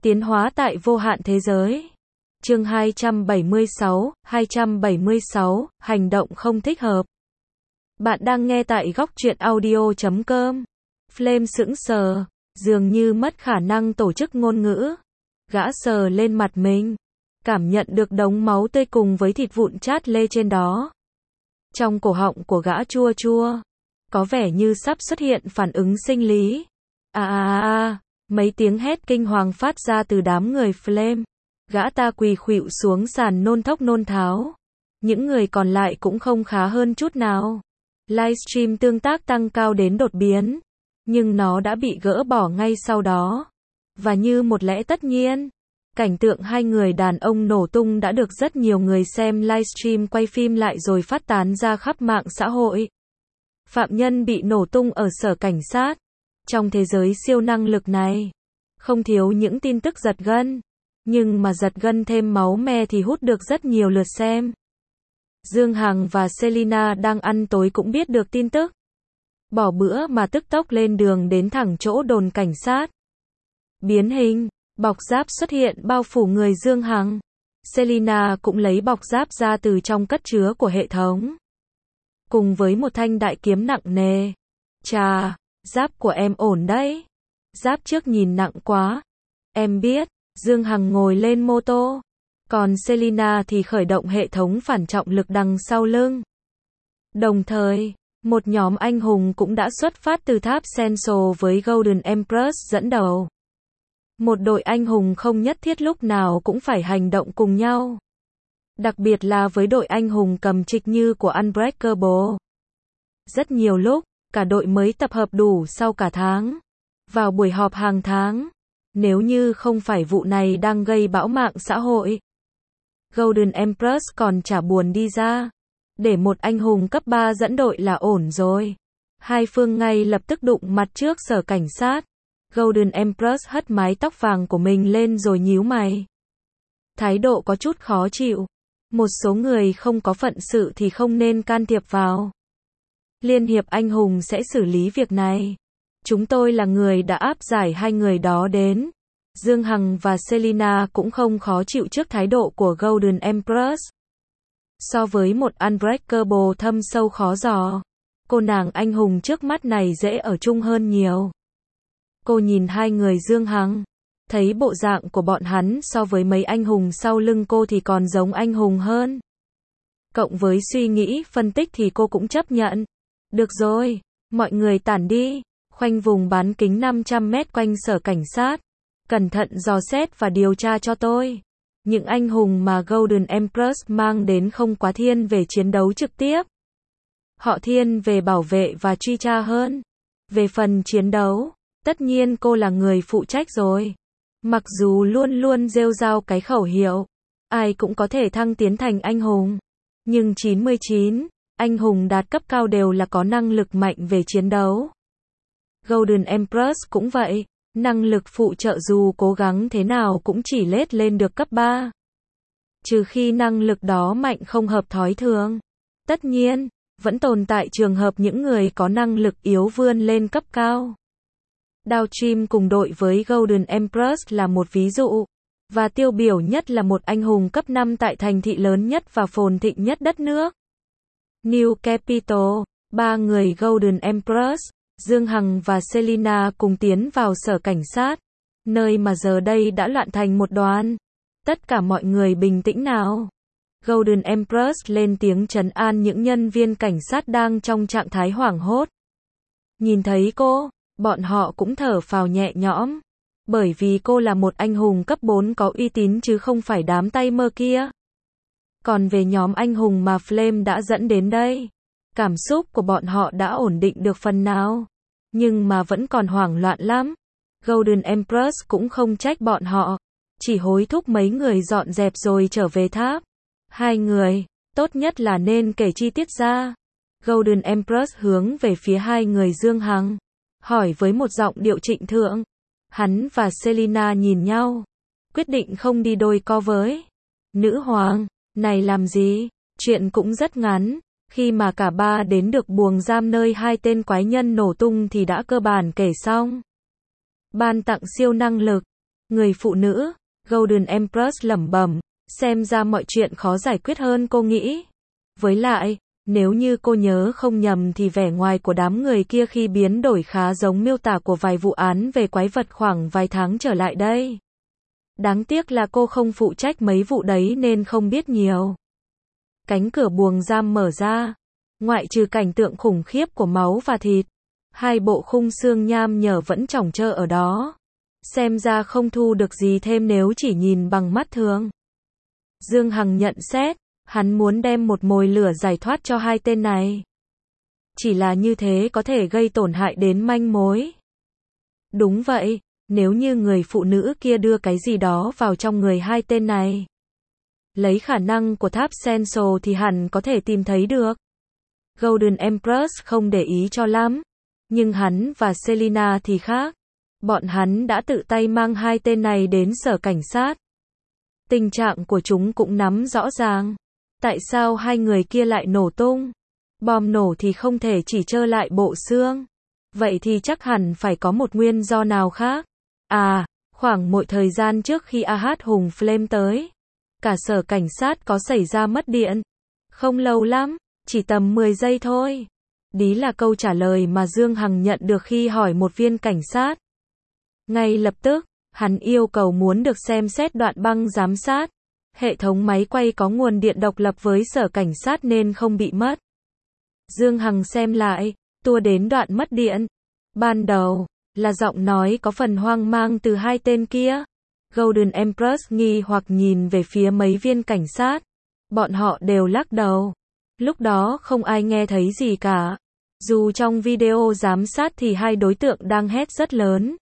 Tiến hóa tại vô hạn thế giới. Chương 276, hành động không thích hợp. Bạn đang nghe tại góc truyện audio.com. Flame sững sờ, dường như mất khả năng tổ chức ngôn ngữ. Gã sờ lên mặt mình, cảm nhận được đống máu tươi cùng với thịt vụn chát lê trên đó. Trong cổ họng của gã chua chua, có vẻ như sắp xuất hiện phản ứng sinh lý. Mấy tiếng hét kinh hoàng phát ra từ đám người Flame. Gã ta quỳ khuỵu xuống sàn nôn thốc nôn tháo. Những người còn lại cũng không khá hơn chút nào. Livestream tương tác tăng cao đến đột biến, nhưng nó đã bị gỡ bỏ ngay sau đó. Và như một lẽ tất nhiên, cảnh tượng hai người đàn ông nổ tung đã được rất nhiều người xem livestream quay phim lại rồi phát tán ra khắp mạng xã hội. Phạm nhân bị nổ tung ở sở cảnh sát. Trong thế giới siêu năng lực này, không thiếu những tin tức giật gân, nhưng mà giật gân thêm máu me thì hút được rất nhiều lượt xem. Dương Hằng và Selina đang ăn tối cũng biết được tin tức. Bỏ bữa mà tức tốc lên đường đến thẳng chỗ đồn cảnh sát. Biến hình, bọc giáp xuất hiện bao phủ người Dương Hằng. Selina cũng lấy bọc giáp ra từ trong cất chứa của hệ thống. Cùng với một thanh đại kiếm nặng nề. Chà, giáp của em ổn đấy. Giáp trước nhìn nặng quá. Em biết. Dương Hằng ngồi lên mô tô. Còn Selina thì khởi động hệ thống phản trọng lực đằng sau lưng. Đồng thời, một nhóm anh hùng cũng đã xuất phát từ tháp Central với Golden Empress dẫn đầu. Một đội anh hùng không nhất thiết lúc nào cũng phải hành động cùng nhau. Đặc biệt là với đội anh hùng cầm trịch như của Unbreakable. Rất nhiều lúc, cả đội mới tập hợp đủ sau cả tháng. Vào buổi họp hàng tháng. Nếu như không phải vụ này đang gây bão mạng xã hội. Golden Empress còn chả buồn đi ra. Để một anh hùng cấp 3 dẫn đội là ổn rồi. Hai phương ngay lập tức đụng mặt trước sở cảnh sát. Golden Empress hất mái tóc vàng của mình lên rồi nhíu mày. Thái độ có chút khó chịu. Một số người không có phận sự thì không nên can thiệp vào. Liên hiệp anh hùng sẽ xử lý việc này. Chúng tôi là người đã áp giải hai người đó đến. Dương Hằng và Selina cũng không khó chịu trước thái độ của Golden Empress. So với một Unbreakable thâm sâu khó dò, cô nàng anh hùng trước mắt này dễ ở chung hơn nhiều. Cô nhìn hai người Dương Hằng, thấy bộ dạng của bọn hắn so với mấy anh hùng sau lưng cô thì còn giống anh hùng hơn. Cộng với suy nghĩ phân tích thì cô cũng chấp nhận. Được rồi, mọi người tản đi. Khoanh vùng bán kính 500 mét quanh sở cảnh sát. Cẩn thận dò xét và điều tra cho tôi. Những anh hùng mà Golden Empress mang đến không quá thiên về chiến đấu trực tiếp. Họ thiên về bảo vệ và truy tra hơn. Về phần chiến đấu, tất nhiên cô là người phụ trách rồi. Mặc dù luôn luôn rêu rao cái khẩu hiệu, ai cũng có thể thăng tiến thành anh hùng. Nhưng 99, anh hùng đạt cấp cao đều là có năng lực mạnh về chiến đấu. Golden Empress cũng vậy, năng lực phụ trợ dù cố gắng thế nào cũng chỉ lết lên được cấp 3. Trừ khi năng lực đó mạnh không hợp thói thường. Tất nhiên, vẫn tồn tại trường hợp những người có năng lực yếu vươn lên cấp cao. Downstream cùng đội với Golden Empress là một ví dụ, và tiêu biểu nhất là một anh hùng cấp 5 tại thành thị lớn nhất và phồn thịnh nhất đất nước. New Capital, ba người Golden Empress, Dương Hằng và Selina cùng tiến vào sở cảnh sát, nơi mà giờ đây đã loạn thành một đoàn. Tất cả mọi người bình tĩnh nào. Golden Empress lên tiếng trấn an những nhân viên cảnh sát đang trong trạng thái hoảng hốt. Nhìn thấy cô, bọn họ cũng thở phào nhẹ nhõm. Bởi vì cô là một anh hùng cấp 4 có uy tín chứ không phải đám tay mơ kia. Còn về nhóm anh hùng mà Flame đã dẫn đến đây, cảm xúc của bọn họ đã ổn định được phần nào. Nhưng mà vẫn còn hoảng loạn lắm. Golden Empress cũng không trách bọn họ. Chỉ hối thúc mấy người dọn dẹp rồi trở về tháp. Hai người, tốt nhất là nên kể chi tiết ra. Golden Empress hướng về phía hai người Dương Hằng. Hỏi với một giọng điệu trịnh thượng. Hắn và Selina nhìn nhau. Quyết định không đi đôi co với nữ hoàng. Này làm gì? Chuyện cũng rất ngắn. Khi mà cả ba đến được buồng giam nơi hai tên quái nhân nổ tung thì đã cơ bản kể xong. Ban tặng siêu năng lực. Người phụ nữ, Golden Empress lẩm bẩm, xem ra mọi chuyện khó giải quyết hơn cô nghĩ. Với lại, nếu như cô nhớ không nhầm thì vẻ ngoài của đám người kia khi biến đổi khá giống miêu tả của vài vụ án về quái vật khoảng vài tháng trở lại đây. Đáng tiếc là cô không phụ trách mấy vụ đấy nên không biết nhiều. Cánh cửa buồng giam mở ra. Ngoại trừ cảnh tượng khủng khiếp của máu và thịt, hai bộ khung xương nham nhở vẫn chồng chơ ở đó. Xem ra không thu được gì thêm nếu chỉ nhìn bằng mắt thường. Dương Hằng nhận xét, hắn muốn đem một mồi lửa giải thoát cho hai tên này. Chỉ là như thế có thể gây tổn hại đến manh mối. Đúng vậy, nếu như người phụ nữ kia đưa cái gì đó vào trong người hai tên này. Lấy khả năng của tháp Sensor thì hẳn có thể tìm thấy được. Golden Empress không để ý cho lắm. Nhưng hắn và Selina thì khác. Bọn hắn đã tự tay mang hai tên này đến sở cảnh sát. Tình trạng của chúng cũng nắm rõ ràng. Tại sao hai người kia lại nổ tung? Bom nổ thì không thể chỉ trơ lại bộ xương. Vậy thì chắc hẳn phải có một nguyên do nào khác. À, khoảng một thời gian trước khi AH Hùng Flame tới, cả sở cảnh sát có xảy ra mất điện. Không lâu lắm, chỉ tầm 10 giây thôi. Đấy là câu trả lời mà Dương Hằng nhận được khi hỏi một viên cảnh sát. Ngay lập tức, hắn yêu cầu muốn được xem xét đoạn băng giám sát. Hệ thống máy quay có nguồn điện độc lập với sở cảnh sát nên không bị mất. Dương Hằng xem lại, tua đến đoạn mất điện. Ban đầu, là giọng nói có phần hoang mang từ hai tên kia. Golden Empress nghi hoặc nhìn về phía mấy viên cảnh sát. Bọn họ đều lắc đầu. Lúc đó không ai nghe thấy gì cả. Dù trong video giám sát thì hai đối tượng đang hét rất lớn.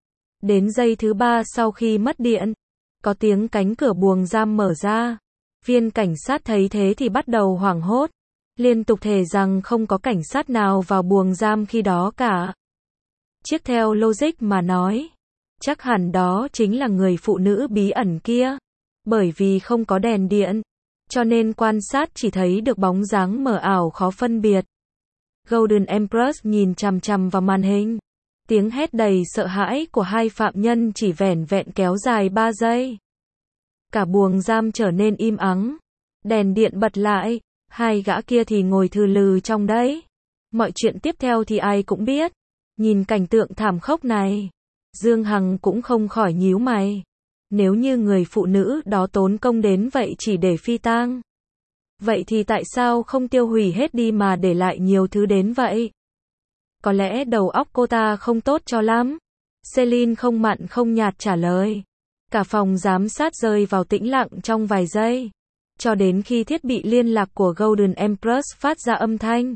Đến giây thứ 3 sau khi mất điện, có tiếng cánh cửa buồng giam mở ra. Viên cảnh sát thấy thế thì bắt đầu hoảng hốt. Liên tục thề rằng không có cảnh sát nào vào buồng giam khi đó cả. Chiếc theo logic mà nói, chắc hẳn đó chính là người phụ nữ bí ẩn kia. Bởi vì không có đèn điện, cho nên quan sát chỉ thấy được bóng dáng mờ ảo khó phân biệt. Golden Empress nhìn chằm chằm vào màn hình. Tiếng hét đầy sợ hãi của hai phạm nhân chỉ vẻn vẹn kéo dài 3 giây. Cả buồng giam trở nên im ắng. Đèn điện bật lại, hai gã kia thì ngồi thừ lừ trong đấy. Mọi chuyện tiếp theo thì ai cũng biết. Nhìn cảnh tượng thảm khốc này, Dương Hằng cũng không khỏi nhíu mày. Nếu như người phụ nữ đó tốn công đến vậy chỉ để phi tang, vậy thì tại sao không tiêu hủy hết đi mà để lại nhiều thứ đến vậy? Có lẽ đầu óc cô ta không tốt cho lắm. Celine không mặn không nhạt trả lời. Cả phòng giám sát rơi vào tĩnh lặng trong vài giây. Cho đến khi thiết bị liên lạc của Golden Empress phát ra âm thanh.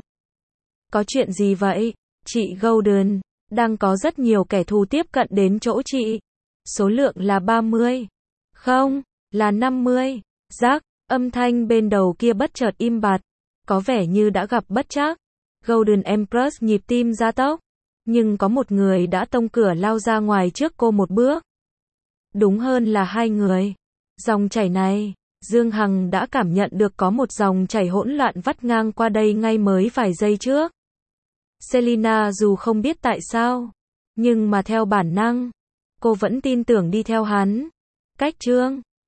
Có chuyện gì vậy? Chị Golden, đang có rất nhiều kẻ thù tiếp cận đến chỗ chị. Số lượng là 30. Không, là 50. Rắc, âm thanh bên đầu kia bất chợt im bặt. Có vẻ như đã gặp bất trắc. Golden Empress nhịp tim gia tốc. Nhưng có một người đã tông cửa lao ra ngoài trước cô một bước. Đúng hơn là hai người. Dòng chảy này, Dương Hằng đã cảm nhận được có một dòng chảy hỗn loạn vắt ngang qua đây ngay mới vài giây trước. Selina dù không biết tại sao, nhưng mà theo bản năng, cô vẫn tin tưởng đi theo hắn. Cách chương